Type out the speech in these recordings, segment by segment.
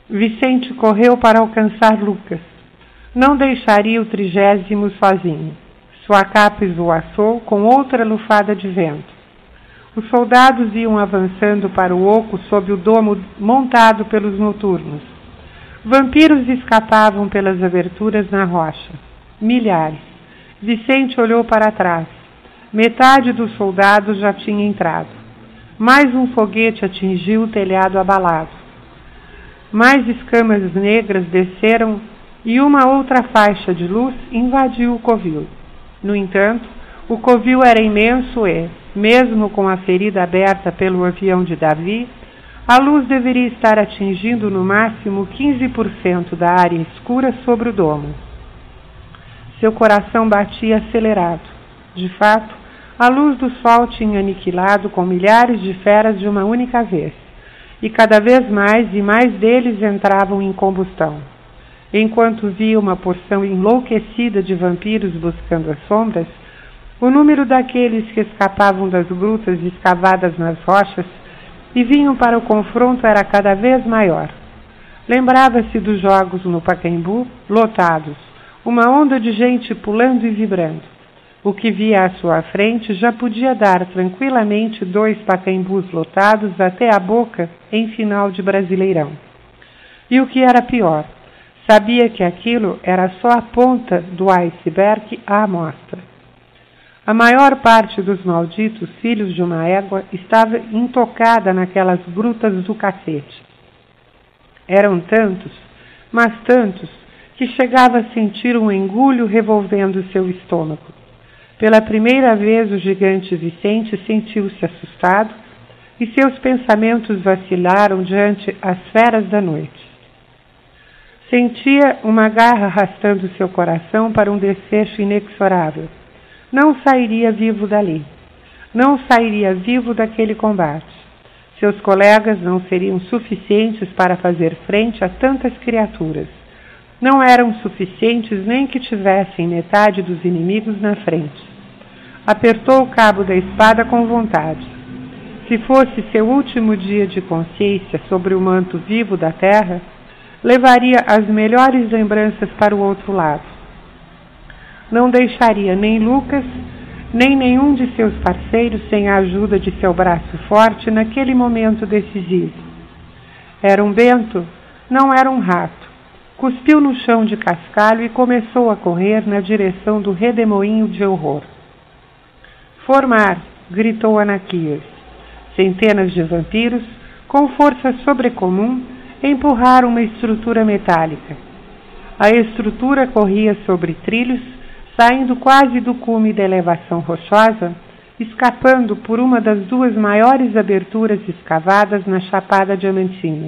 Vicente correu para alcançar Lucas. Não deixaria o 30º sozinho. Sua capa esvoaçou com outra lufada de vento. Os soldados iam avançando para o oco sob o domo montado pelos noturnos. Vampiros escapavam pelas aberturas na rocha. Milhares. Vicente olhou para trás. Metade dos soldados já tinha entrado. Mais um foguete atingiu o telhado abalado. Mais escamas negras desceram e uma outra faixa de luz invadiu o covil. No entanto, o covil era imenso e, mesmo com a ferida aberta pelo avião de Davi, a luz deveria estar atingindo no máximo 15% da área escura sobre o domo. Seu coração batia acelerado. De fato, a luz do sol tinha aniquilado com milhares de feras de uma única vez, e cada vez mais e mais deles entravam em combustão. Enquanto via uma porção enlouquecida de vampiros buscando as sombras, o número daqueles que escapavam das grutas escavadas nas rochas e vinham para o confronto era cada vez maior. Lembrava-se dos jogos no Pacaembu, lotados, uma onda de gente pulando e vibrando. O que via à sua frente já podia dar tranquilamente 2 Pacaembus lotados até a boca em final de Brasileirão. E o que era pior, sabia que aquilo era só a ponta do iceberg à amostra. A maior parte dos malditos filhos de uma égua estava intocada naquelas grutas do cacete. Eram tantos, mas tantos, que chegava a sentir um engulho revolvendo seu estômago. Pela primeira vez o gigante Vicente sentiu-se assustado e seus pensamentos vacilaram diante as feras da noite. Sentia uma garra arrastando seu coração para um desfecho inexorável. Não sairia vivo dali. Não sairia vivo daquele combate. Seus colegas não seriam suficientes para fazer frente a tantas criaturas. Não eram suficientes nem que tivessem metade dos inimigos na frente. Apertou o cabo da espada com vontade. Se fosse seu último dia de consciência sobre o manto vivo da terra, levaria as melhores lembranças para o outro lado. Não deixaria nem Lucas, nem nenhum de seus parceiros sem a ajuda de seu braço forte naquele momento decisivo. Era um bento, não era um rato. Cuspiu no chão de cascalho e começou a correr na direção do redemoinho de horror. Formar! Gritou Anaquias. Centenas de vampiros, com força sobrecomum, empurraram uma estrutura metálica. A estrutura corria sobre trilhos, saindo quase do cume da elevação rochosa, escapando por uma das 2 maiores aberturas escavadas na Chapada Diamantina.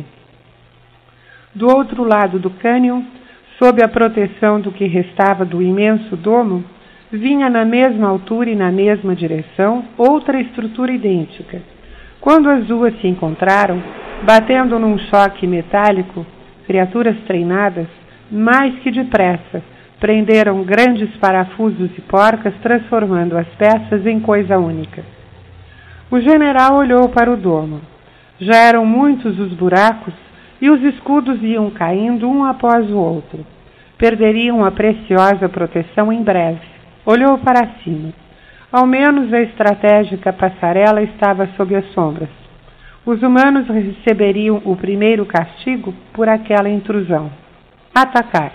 Do outro lado do cânion, sob a proteção do que restava do imenso domo, vinha na mesma altura e na mesma direção outra estrutura idêntica. Quando as 2 se encontraram, batendo num choque metálico, criaturas treinadas, mais que depressa, prenderam grandes parafusos e porcas, transformando as peças em coisa única. O general olhou para o domo. Já eram muitos os buracos e os escudos iam caindo um após o outro. Perderiam a preciosa proteção em breve. Olhou para cima. Ao menos a estratégica passarela estava sob as sombras. Os humanos receberiam o primeiro castigo por aquela intrusão. Atacar.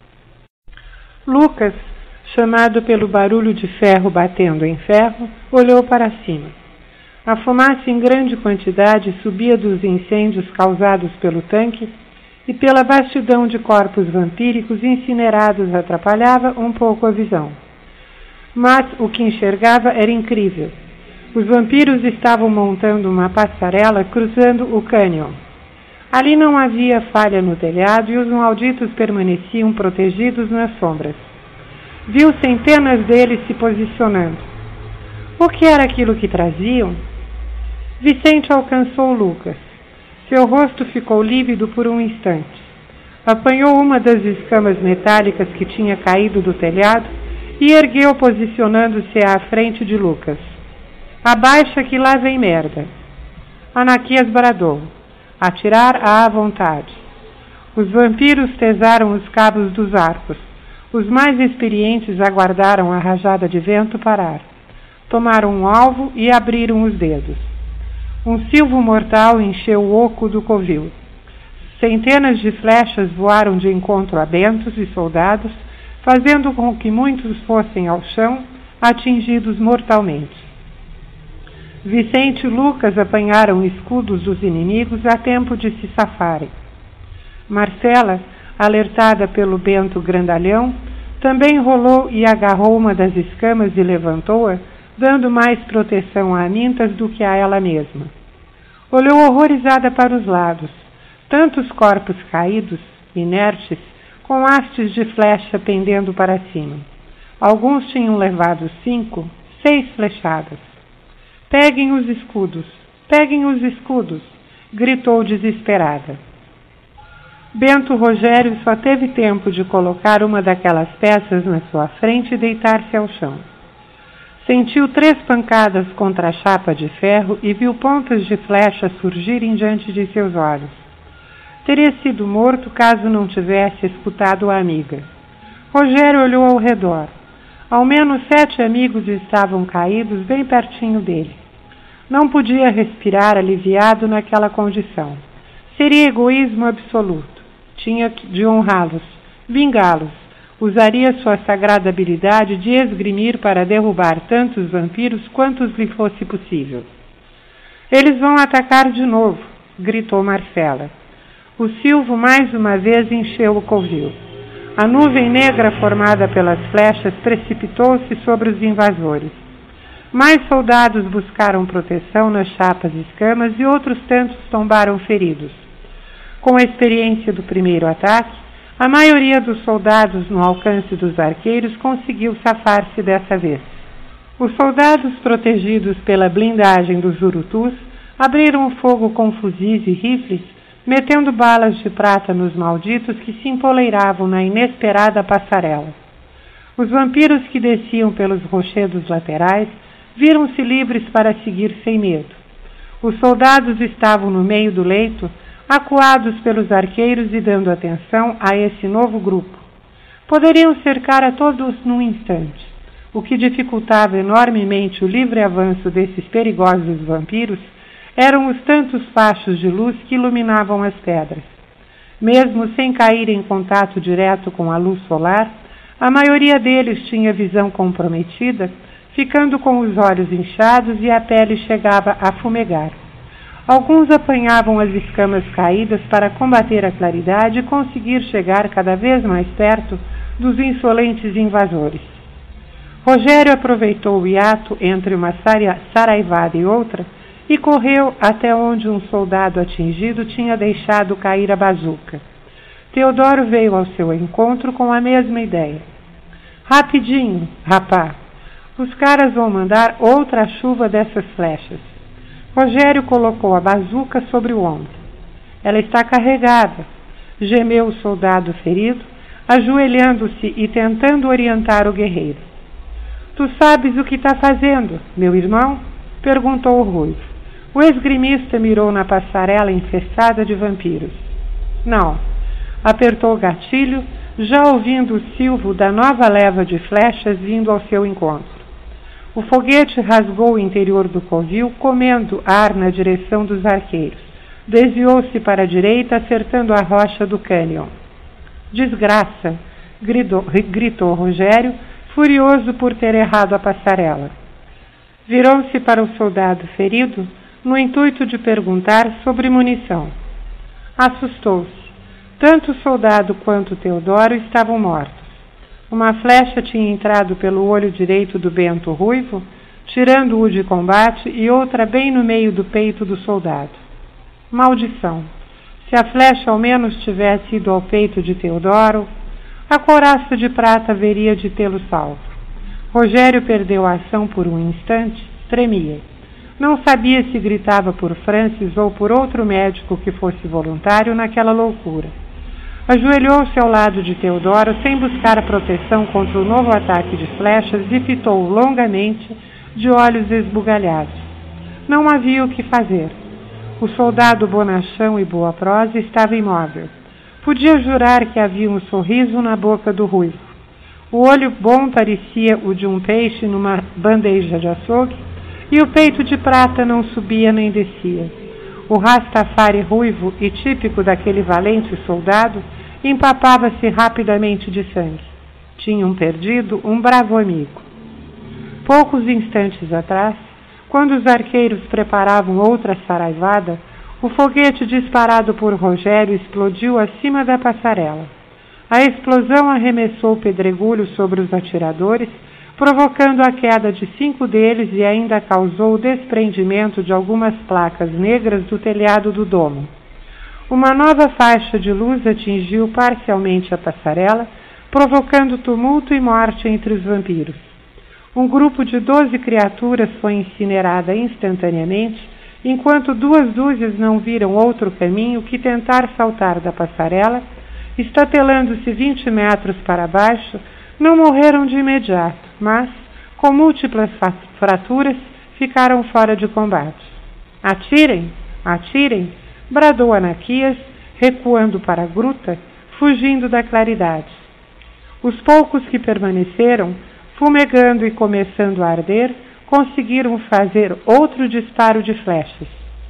Lucas, chamado pelo barulho de ferro batendo em ferro, olhou para cima. A fumaça em grande quantidade subia dos incêndios causados pelo tanque e pela vastidão de corpos vampíricos incinerados atrapalhava um pouco a visão. Mas o que enxergava era incrível. Os vampiros estavam montando uma passarela cruzando o cânion. Ali não havia falha no telhado e os malditos permaneciam protegidos nas sombras. Viu centenas deles se posicionando. O que era aquilo que traziam? Vicente alcançou Lucas. Seu rosto ficou lívido por um instante. Apanhou uma das escamas metálicas que tinha caído do telhado e ergueu posicionando-se à frente de Lucas. Abaixa que lá vem merda. Anaquias bradou. Atirar à vontade. Os vampiros tesaram os cabos dos arcos. Os mais experientes aguardaram a rajada de vento parar. Tomaram um alvo e abriram os dedos. Um silvo mortal encheu o oco do covil. Centenas de flechas voaram de encontro a bentos e soldados, fazendo com que muitos fossem ao chão, atingidos mortalmente. Vicente e Lucas apanharam escudos dos inimigos a tempo de se safarem. Marcela, alertada pelo Bento grandalhão, também rolou e agarrou uma das escamas e levantou-a, dando mais proteção a Amintas do que a ela mesma. Olhou horrorizada para os lados. Tantos corpos caídos, inertes, com hastes de flecha pendendo para cima. Alguns tinham levado 5, 6 flechadas. Peguem os escudos! Peguem os escudos! Gritou desesperada. Bento Rogério só teve tempo de colocar uma daquelas peças na sua frente e deitar-se ao chão. Sentiu 3 pancadas contra a chapa de ferro e viu pontas de flecha surgirem diante de seus olhos. Teria sido morto caso não tivesse escutado a amiga. Rogério olhou ao redor. Ao menos 7 amigos estavam caídos bem pertinho dele. Não podia respirar aliviado naquela condição. Seria egoísmo absoluto. Tinha de honrá-los, vingá-los. Usaria sua sagrada habilidade de esgrimir para derrubar tantos vampiros quantos lhe fosse possível. Eles vão atacar de novo, gritou Marcela. O silvo mais uma vez encheu o covil. A nuvem negra formada pelas flechas precipitou-se sobre os invasores. Mais soldados buscaram proteção nas chapas e escamas e outros tantos tombaram feridos. Com a experiência do primeiro ataque, a maioria dos soldados no alcance dos arqueiros conseguiu safar-se dessa vez. Os soldados, protegidos pela blindagem dos urutus, abriram fogo com fuzis e rifles, metendo balas de prata nos malditos que se empoleiravam na inesperada passarela. Os vampiros que desciam pelos rochedos laterais viram-se livres para seguir sem medo. Os soldados estavam no meio do leito, acuados pelos arqueiros e dando atenção a esse novo grupo. Poderiam cercar a todos num instante, o que dificultava enormemente o livre avanço desses perigosos vampiros eram os tantos fachos de luz que iluminavam as pedras. Mesmo sem cair em contato direto com a luz solar, a maioria deles tinha visão comprometida, ficando com os olhos inchados e a pele chegava a fumegar. Alguns apanhavam as escamas caídas para combater a claridade e conseguir chegar cada vez mais perto dos insolentes invasores. Rogério aproveitou o hiato entre uma saraivada e outra e correu até onde um soldado atingido tinha deixado cair a bazuca. Teodoro veio ao seu encontro com a mesma ideia. Rapidinho, rapá! Os caras vão mandar outra chuva dessas flechas. Rogério colocou a bazuca sobre o ombro. Ela está carregada, gemeu o soldado ferido, ajoelhando-se e tentando orientar o guerreiro. Tu sabes o que está fazendo, meu irmão? Perguntou o ruivo. O esgrimista mirou na passarela infestada de vampiros. Não. Apertou o gatilho, já ouvindo o silvo da nova leva de flechas vindo ao seu encontro. O foguete rasgou o interior do covil, comendo ar na direção dos arqueiros. Desviou-se para a direita, acertando a rocha do cânion. Desgraça! Gritou Rogério, furioso por ter errado a passarela. Virou-se para o soldado ferido, no intuito de perguntar sobre munição. Assustou-se. Tanto o soldado quanto Teodoro estavam mortos. Uma flecha tinha entrado pelo olho direito do Bento Ruivo, tirando-o de combate, e outra bem no meio do peito do soldado. Maldição! Se a flecha ao menos tivesse ido ao peito de Teodoro, a couraça de prata haveria de tê-lo salvo. Rogério perdeu a ação por um instante, tremia. Não sabia se gritava por Francis ou por outro médico que fosse voluntário naquela loucura. Ajoelhou-se ao lado de Teodoro sem buscar a proteção contra o novo ataque de flechas e fitou-o longamente, de olhos esbugalhados. Não havia o que fazer. O soldado bonachão e boa prosa estava imóvel. Podia jurar que havia um sorriso na boca do ruivo. O olho bom parecia o de um peixe numa bandeja de açougue, e o peito de prata não subia nem descia. O Rastafari ruivo e típico daquele valente soldado empapava-se rapidamente de sangue. Tinham perdido um bravo amigo. Poucos instantes atrás, quando os arqueiros preparavam outra saraivada, o foguete disparado por Rogério explodiu acima da passarela. A explosão arremessou pedregulho sobre os atiradores, provocando a queda de 5 deles e ainda causou o desprendimento de algumas placas negras do telhado do domo. Uma nova faixa de luz atingiu parcialmente a passarela, provocando tumulto e morte entre os vampiros. Um grupo de 12 criaturas foi incinerada instantaneamente, enquanto 2 dúzias não viram outro caminho que tentar saltar da passarela, estatelando-se 20 metros para baixo, não morreram de imediato, mas, com múltiplas fraturas, ficaram fora de combate. Atirem! Atirem! Bradou Anaquias, recuando para a gruta, fugindo da claridade. Os poucos que permaneceram, fumegando e começando a arder, conseguiram fazer outro disparo de flechas.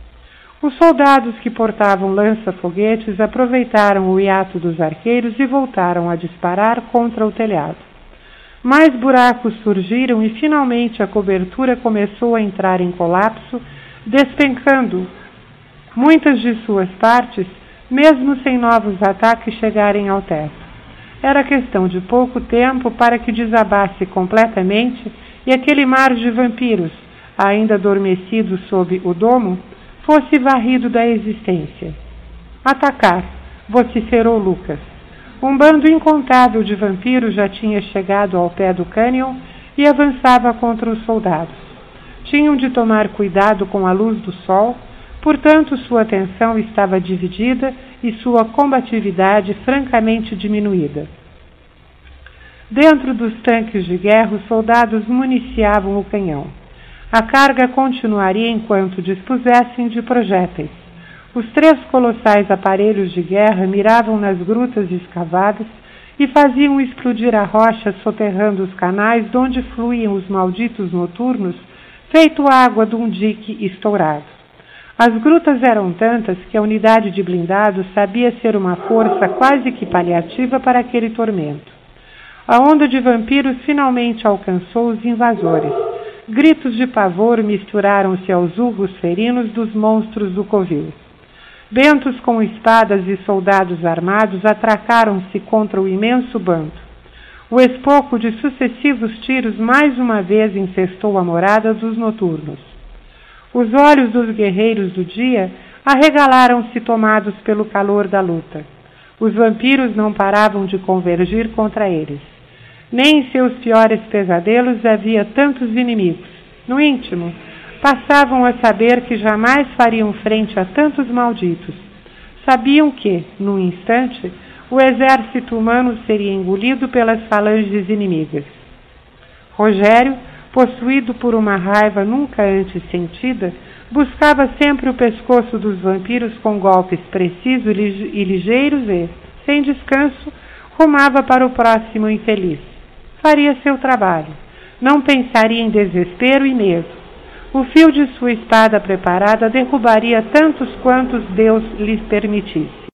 Os soldados que portavam lança-foguetes aproveitaram o hiato dos arqueiros e voltaram a disparar contra o telhado. Mais buracos surgiram e finalmente a cobertura começou a entrar em colapso, despencando muitas de suas partes, mesmo sem novos ataques chegarem ao teto. Era questão de pouco tempo para que desabasse completamente e aquele mar de vampiros, ainda adormecidos sob o domo, fosse varrido da existência. Atacar, vociferou Lucas. Um bando incontável de vampiros já tinha chegado ao pé do cânion e avançava contra os soldados. Tinham de tomar cuidado com a luz do sol, portanto sua atenção estava dividida e sua combatividade francamente diminuída. Dentro dos tanques de guerra, os soldados municiavam o canhão. A carga continuaria enquanto dispusessem de projéteis. Os 3 colossais aparelhos de guerra miravam nas grutas escavadas e faziam explodir a rocha soterrando os canais de onde fluíam os malditos noturnos, feito água de um dique estourado. As grutas eram tantas que a unidade de blindados sabia ser uma força quase que paliativa para aquele tormento. A onda de vampiros finalmente alcançou os invasores. Gritos de pavor misturaram-se aos urros ferinos dos monstros do covil. Bentos com espadas e soldados armados atracaram-se contra o imenso bando. O espoco de sucessivos tiros mais uma vez infestou a morada dos noturnos. Os olhos dos guerreiros do dia arregalaram-se tomados pelo calor da luta. Os vampiros não paravam de convergir contra eles. Nem em seus piores pesadelos havia tantos inimigos. No íntimo, passavam a saber que jamais fariam frente a tantos malditos. Sabiam que, num instante, o exército humano seria engolido pelas falanges inimigas. Rogério, possuído por uma raiva nunca antes sentida, buscava sempre o pescoço dos vampiros com golpes precisos e ligeiros e, sem descanso, rumava para o próximo infeliz. Faria seu trabalho. Não pensaria em desespero e medo. O fio de sua espada preparada derrubaria tantos quantos Deus lhes permitisse.